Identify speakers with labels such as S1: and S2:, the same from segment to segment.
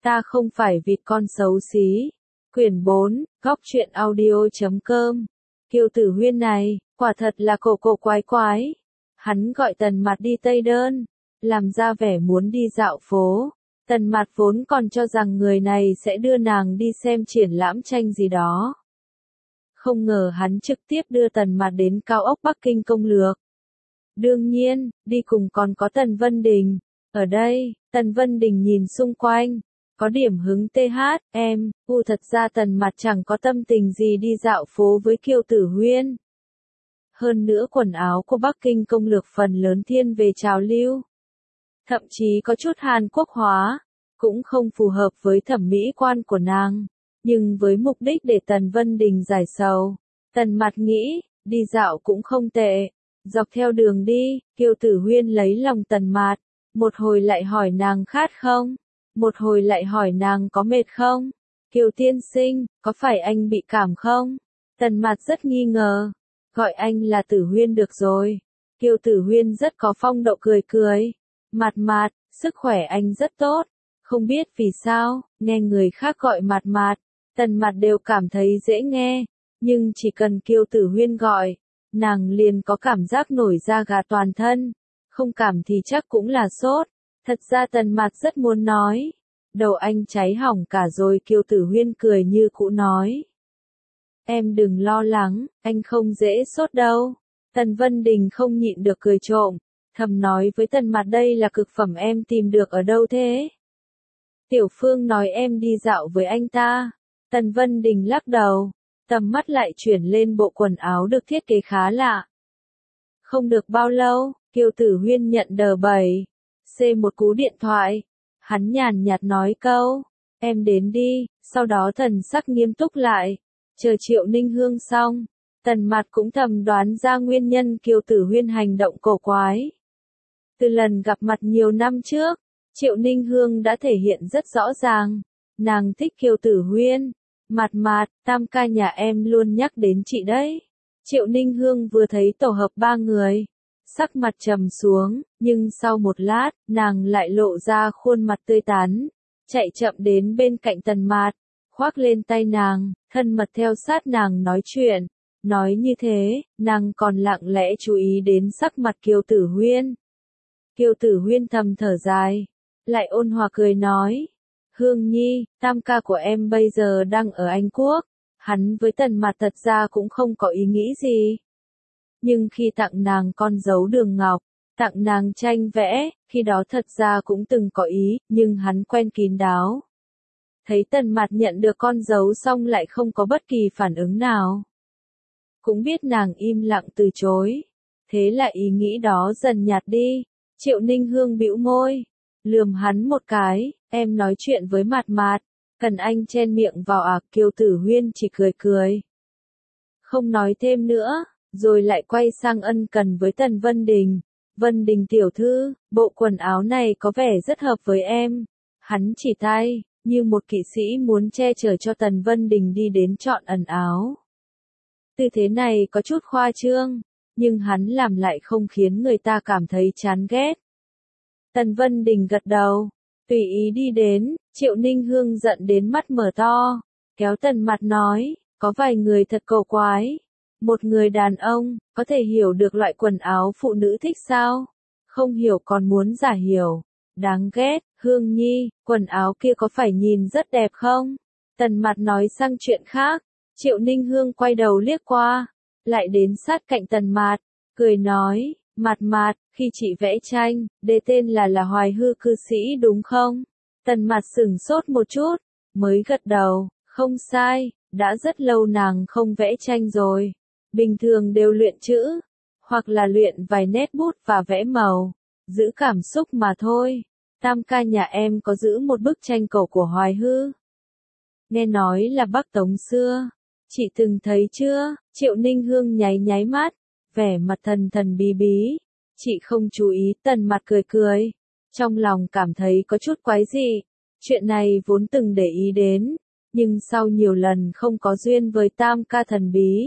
S1: Ta không phải vịt con xấu xí. Quyển 4, góc truyện audio.com. Kiều Tử Huyên này, quả thật là cổ cổ quái quái. Hắn gọi Tần Mạt đi Tây Đơn, làm ra vẻ muốn đi dạo phố. Tần Mạt vốn còn cho rằng người này sẽ đưa nàng đi xem triển lãm tranh gì đó. Không ngờ hắn trực tiếp đưa Tần Mạt đến cao ốc Bắc Kinh công lược. Đương nhiên, đi cùng còn có Tần Vân Đình. Ở đây, Tần Vân Đình nhìn xung quanh, có điểm hứng thật ra Tần Mạt chẳng có tâm tình gì đi dạo phố với Kiều Tử Huyên. Hơn nữa quần áo của Bắc Kinh công lược phần lớn thiên về trào lưu. Thậm chí có chút Hàn Quốc hóa, cũng không phù hợp với thẩm mỹ quan của nàng. Nhưng với mục đích để Tần Vân Đình giải sầu, Tần Mạt nghĩ, đi dạo cũng không tệ. Dọc theo đường đi, Kiều Tử Huyên lấy lòng Tần Mạt, một hồi lại hỏi nàng khát không, một hồi lại hỏi nàng có mệt không. Kiều tiên sinh, có phải anh bị cảm không? Tần Mạt rất nghi ngờ, gọi anh là Tử Huyên được rồi. Kiều Tử Huyên rất có phong độ cười cười. Mạt Mạt, sức khỏe anh rất tốt. Không biết vì sao, nghe người khác gọi Mạt Mạt, Tần Mạt đều cảm thấy dễ nghe. Nhưng chỉ cần Kiều Tử Huyên gọi, nàng liền có cảm giác nổi da gà toàn thân. Không cảm thì chắc cũng là sốt. Thật ra Tần Mạt rất muốn nói, đầu anh cháy hỏng cả rồi. Kiều Tử Huyên cười như cũ nói, em đừng lo lắng, anh không dễ sốt đâu. Tần Vân Đình không nhịn được cười trộm, thầm nói với Tần Mạt đây là cực phẩm em tìm được ở đâu thế? Tiểu Phương nói em đi dạo với anh ta. Tần Vân Đình lắc đầu, tầm mắt lại chuyển lên bộ quần áo được thiết kế khá lạ. Không được bao lâu, Kiều Tử Huyên nhận đờ bẩy, một cú điện thoại. Hắn nhàn nhạt nói câu, em đến đi, sau đó thần sắc nghiêm túc lại. Chờ Triệu Ninh Hương xong, Tần Mạt cũng thầm đoán ra nguyên nhân Kiều Tử Huyên hành động cổ quái. Từ lần gặp mặt nhiều năm trước, Triệu Ninh Hương đã thể hiện rất rõ ràng, nàng thích Kiều Tử Huyên. Mạt Mạt, tam ca nhà em luôn nhắc đến chị đấy. Triệu Ninh Hương vừa thấy tổ hợp ba người, sắc mặt trầm xuống, nhưng sau một lát, nàng lại lộ ra khuôn mặt tươi tắn, chạy chậm đến bên cạnh Tần Mạt, khoác lên tay nàng, thân mật theo sát nàng nói chuyện. Nói như thế, nàng còn lặng lẽ chú ý đến sắc mặt Kiều Tử Huyên. Kiều Tử Huyên thầm thở dài, lại ôn hòa cười nói, Hương Nhi, tam ca của em bây giờ đang ở Anh Quốc. Hắn với Tần Mạt thật ra cũng không có ý nghĩ gì. Nhưng khi tặng nàng con dấu đường ngọc, tặng nàng tranh vẽ, khi đó thật ra cũng từng có ý, nhưng hắn quen kín đáo. Thấy Tần Mạt nhận được con dấu xong lại không có bất kỳ phản ứng nào. Cũng biết nàng im lặng từ chối. Thế là ý nghĩ đó dần nhạt đi. Triệu Ninh Hương bĩu môi, lườm hắn một cái, em nói chuyện với Mạt Mạt, cần anh chen miệng vào à? Kiều Tử Huyên chỉ cười cười, không nói thêm nữa, rồi lại quay sang ân cần với Tần Vân Đình. Vân Đình tiểu thư, bộ quần áo này có vẻ rất hợp với em. Hắn chỉ tay, như một kỵ sĩ muốn che chở cho Tần Vân Đình đi đến chọn ẩn áo. Tư thế này có chút khoa trương, nhưng hắn làm lại không khiến người ta cảm thấy chán ghét. Tần Vân Đình gật đầu, tùy ý đi đến. Triệu Ninh Hương giận đến mắt mở to, kéo Tần Mạt nói, có vài người thật cổ quái. Một người đàn ông, có thể hiểu được loại quần áo phụ nữ thích sao? Không hiểu còn muốn giả hiểu. Đáng ghét. Hương Nhi, quần áo kia có phải nhìn rất đẹp không? Tần Mạt nói sang chuyện khác. Triệu Ninh Hương quay đầu liếc qua, lại đến sát cạnh Tần Mạt, cười nói, Mạt Mạt, khi chị vẽ tranh, đề tên là Hoài Hư cư sĩ đúng không? Tần Mạt sửng sốt một chút, mới gật đầu, không sai, đã rất lâu nàng không vẽ tranh rồi. Bình thường đều luyện chữ, hoặc là luyện vài nét bút và vẽ màu, giữ cảm xúc mà thôi. Tam ca nhà em có giữ một bức tranh cổ của Hoài Hư. Nghe nói là Bắc Tống xưa. Chị từng thấy chưa? Triệu Ninh Hương nháy nháy mắt, vẻ mặt thần thần bí bí. Chị không chú ý. Tần Mạt cười cười, trong lòng cảm thấy có chút quái dị. Chuyện này vốn từng để ý đến, nhưng sau nhiều lần không có duyên với tam ca thần bí,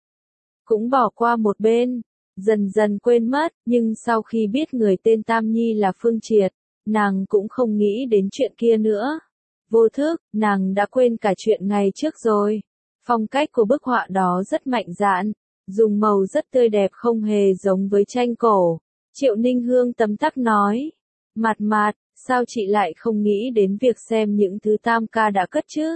S1: cũng bỏ qua một bên, dần dần quên mất. Nhưng sau khi biết người tên Tam Nhi là Phương Triệt, nàng cũng không nghĩ đến chuyện kia nữa. Vô thức, nàng đã quên cả chuyện ngày trước rồi. Phong cách của bức họa đó rất mạnh dạn, dùng màu rất tươi đẹp không hề giống với tranh cổ. Triệu Ninh Hương tấm tắc nói. Mạt Mạt, sao chị lại không nghĩ đến việc xem những thứ Tam ca đã cất chứ?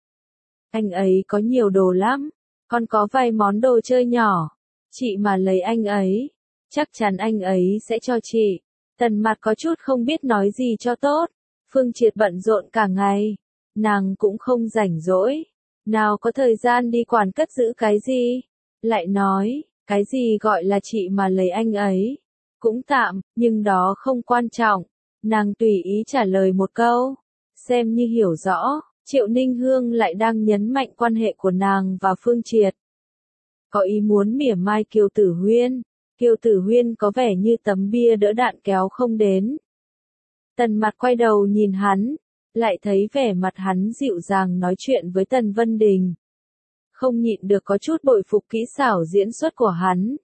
S1: Anh ấy có nhiều đồ lắm, còn có vài món đồ chơi nhỏ. Chị mà lấy anh ấy, chắc chắn anh ấy sẽ cho chị. Tần Mạt có chút không biết nói gì cho tốt. Phương Triệt bận rộn cả ngày, nàng cũng không rảnh rỗi, nào có thời gian đi quản cất giữ cái gì. Lại nói, cái gì gọi là chị mà lấy anh ấy? Cũng tạm, nhưng đó không quan trọng. Nàng tùy ý trả lời một câu, xem như hiểu rõ. Triệu Ninh Hương lại đang nhấn mạnh quan hệ của nàng và Phương Triệt. Có ý muốn mỉa mai Kiều Tử Huyên. Kiều Tử Huyên có vẻ như tấm bia đỡ đạn kéo không đến. Tần Mạt quay đầu nhìn hắn, lại thấy vẻ mặt hắn dịu dàng nói chuyện với Tần Vân Đình. Không nhịn được có chút bội phục kỹ xảo diễn xuất của hắn.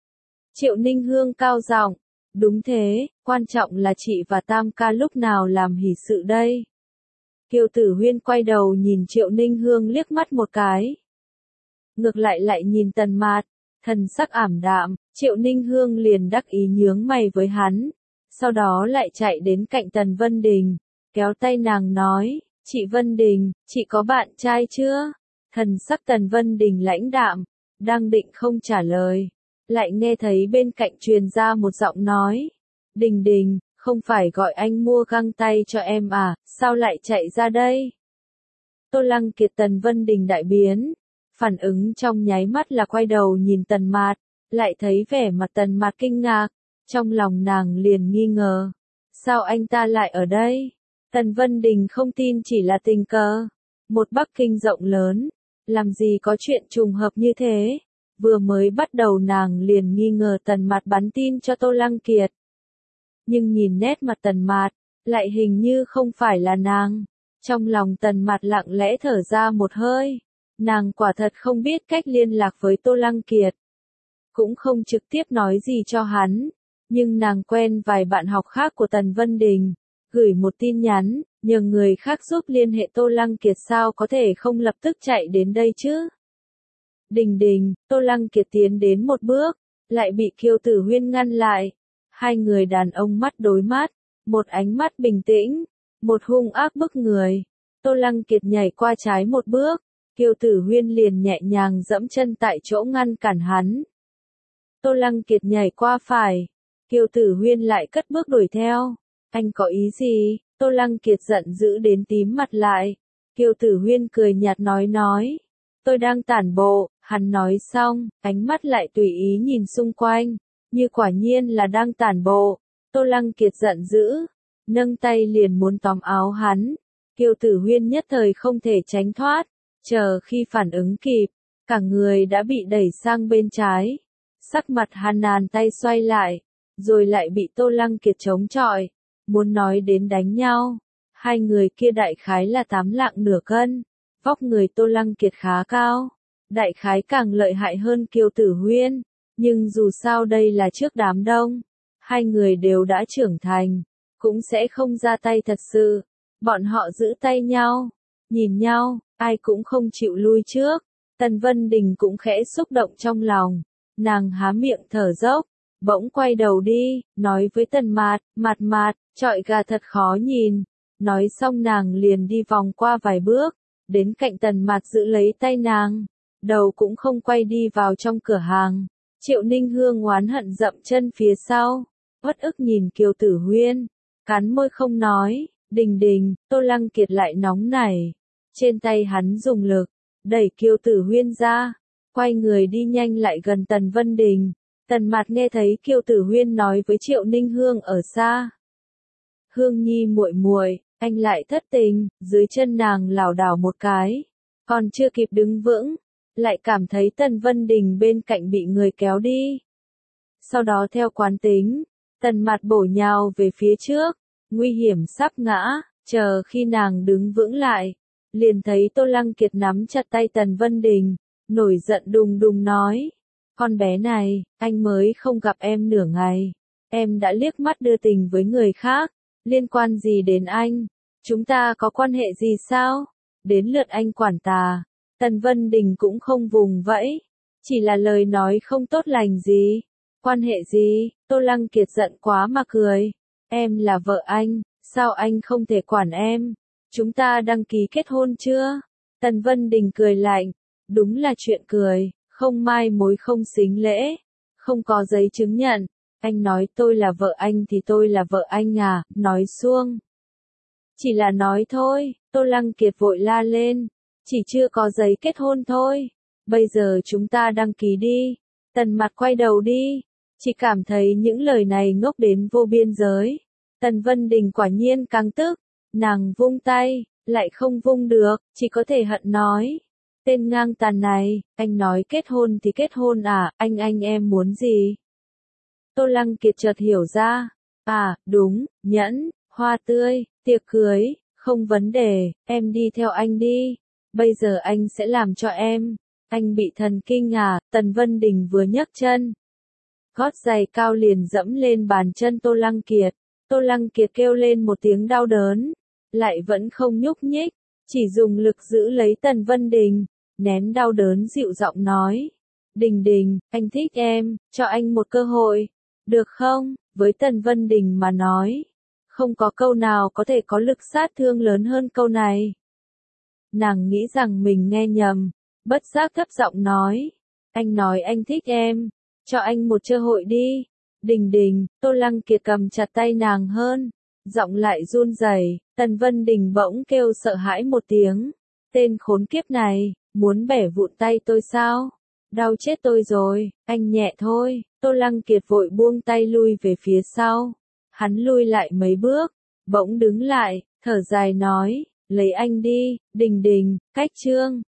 S1: Triệu Ninh Hương cao giọng, đúng thế, quan trọng là chị và Tam ca lúc nào làm hỷ sự đây. Kiều Tử Huyên quay đầu nhìn Triệu Ninh Hương liếc mắt một cái. Ngược lại nhìn Tần Mạt, thần sắc ảm đạm, Triệu Ninh Hương liền đắc ý nhướng mày với hắn. Sau đó lại chạy đến cạnh Tần Vân Đình, kéo tay nàng nói, chị Vân Đình, chị có bạn trai chưa? Thần sắc Tần Vân Đình lãnh đạm, đang định không trả lời, lại nghe thấy bên cạnh truyền ra một giọng nói, Đình Đình, không phải gọi anh mua găng tay cho em à, sao lại chạy ra đây? Tô Lăng Kiệt Tần Vân Đình đại biến, phản ứng trong nháy mắt là quay đầu nhìn Tần Mạt, lại thấy vẻ mặt Tần Mạt kinh ngạc. Trong lòng nàng liền nghi ngờ. Sao anh ta lại ở đây? Tần Vân Đình không tin chỉ là tình cờ. Một Bắc Kinh rộng lớn. Làm gì có chuyện trùng hợp như thế? Vừa mới bắt đầu nàng liền nghi ngờ Tần Mạt bắn tin cho Tô Lăng Kiệt. Nhưng nhìn nét mặt Tần Mạt, lại hình như không phải là nàng. Trong lòng Tần Mạt lặng lẽ thở ra một hơi. Nàng quả thật không biết cách liên lạc với Tô Lăng Kiệt. Cũng không trực tiếp nói gì cho hắn. Nhưng nàng quen vài bạn học khác của Tần Vân Đình, gửi một tin nhắn, nhờ người khác giúp liên hệ Tô Lăng Kiệt sao có thể không lập tức chạy đến đây chứ. Đình Đình, Tô Lăng Kiệt tiến đến một bước, lại bị Kiều Tử Huyên ngăn lại. Hai người đàn ông mắt đối mắt, một ánh mắt bình tĩnh, một hung ác bức người. Tô Lăng Kiệt nhảy qua trái một bước, Kiều Tử Huyên liền nhẹ nhàng dẫm chân tại chỗ ngăn cản hắn. Tô Lăng Kiệt nhảy qua phải. Kiều Tử Huyên lại cất bước đuổi theo. Anh có ý gì? Tô Lăng Kiệt giận dữ đến tím mặt lại. Kiều Tử Huyên cười nhạt nói. Tôi đang tản bộ, hắn nói xong, ánh mắt lại tùy ý nhìn xung quanh, như quả nhiên là đang tản bộ. Tô Lăng Kiệt giận dữ, nâng tay liền muốn tóm áo hắn. Kiều Tử Huyên nhất thời không thể tránh thoát, chờ khi phản ứng kịp, cả người đã bị đẩy sang bên trái. Sắc mặt Hàn Nàn tay xoay lại. Rồi lại bị Tô Lăng Kiệt chống chọi, muốn nói đến đánh nhau. Hai người kia đại khái là 8 lạng nửa cân, vóc người Tô Lăng Kiệt khá cao, đại khái càng lợi hại hơn Kiều Tử Huyên, nhưng dù sao đây là trước đám đông, hai người đều đã trưởng thành, cũng sẽ không ra tay thật sự. Bọn họ giữ tay nhau, nhìn nhau, ai cũng không chịu lui trước. Tần Vân Đình cũng khẽ xúc động trong lòng, nàng há miệng thở dốc. Bỗng quay đầu đi, nói với Tần Mạt, Mạt, chọi gà thật khó nhìn. Nói xong nàng liền đi vòng qua vài bước, đến cạnh Tần Mạt giữ lấy tay nàng, đầu cũng không quay đi vào trong cửa hàng. Triệu Ninh Hương oán hận dậm chân phía sau, uất ức nhìn Kiều Tử Huyên, cắn môi không nói. Đình, Tô Lăng Kiệt lại nóng nảy. Trên tay hắn dùng lực, đẩy Kiều Tử Huyên ra, quay người đi nhanh lại gần Tần Vân Đình. Tần Mạt nghe thấy Kiều Tử Huyên nói với Triệu Ninh Hương ở xa. Hương Nhi muội, anh lại thất tình, dưới chân nàng lảo đảo một cái, còn chưa kịp đứng vững, lại cảm thấy Tần Vân Đình bên cạnh bị người kéo đi. Sau đó theo quán tính, Tần Mạt bổ nhào về phía trước, nguy hiểm sắp ngã, chờ khi nàng đứng vững lại, liền thấy Tô Lăng Kiệt nắm chặt tay Tần Vân Đình, nổi giận đùng nói. Con bé này, anh mới không gặp em nửa ngày. Em đã liếc mắt đưa tình với người khác. Liên quan gì đến anh? Chúng ta có quan hệ gì sao? Đến lượt anh quản ta. Tần Vân Đình cũng không vùng vẫy. Chỉ là lời nói không tốt lành gì. Quan hệ gì? Tô Lăng Kiệt giận quá mà cười. Em là vợ anh, sao anh không thể quản em? Chúng ta đăng ký kết hôn chưa? Tần Vân Đình cười lạnh. Đúng là chuyện cười, không mai mối không xính lễ. Không có giấy chứng nhận. Anh nói tôi là vợ anh thì tôi là vợ anh à, nói suông. Chỉ là nói thôi, Tô Lăng Kiệt vội la lên. Chỉ chưa có giấy kết hôn thôi. Bây giờ chúng ta đăng ký đi. Tần Mặt quay đầu đi. Chỉ cảm thấy những lời này ngốc đến vô biên giới. Tần Vân Đình quả nhiên căng tức. Nàng vung tay, lại không vung được, chỉ có thể hận nói. Tên ngang tàn này, anh nói kết hôn thì kết hôn à, anh em muốn gì? Tô Lăng Kiệt chợt hiểu ra. À, đúng, nhẫn, hoa tươi, tiệc cưới, không vấn đề, em đi theo anh đi. Bây giờ anh sẽ làm cho em. Anh bị thần kinh à, Tần Vân Đình vừa nhấc chân. Gót giày cao liền dẫm lên bàn chân Tô Lăng Kiệt. Tô Lăng Kiệt kêu lên một tiếng đau đớn. Lại vẫn không nhúc nhích, chỉ dùng lực giữ lấy Tần Vân Đình. Nén đau đớn dịu giọng nói. Đình Đình, anh thích em, cho anh một cơ hội. Được không? Với Tần Vân Đình mà nói. Không có câu nào có thể có lực sát thương lớn hơn câu này. Nàng nghĩ rằng mình nghe nhầm. Bất giác thấp giọng nói. Anh nói anh thích em. Cho anh một cơ hội đi. Đình Đình, Tô Lăng Kiệt cầm chặt tay nàng hơn. Giọng lại run rẩy. Tần Vân Đình bỗng kêu sợ hãi một tiếng. Tên khốn kiếp này, muốn bẻ vụn tay tôi sao? Đau chết tôi rồi, anh nhẹ thôi. Tô Lăng Kiệt vội buông tay lui về phía sau. Hắn lui lại mấy bước, bỗng đứng lại, thở dài nói, lấy anh đi, Đình Đình, cách trương.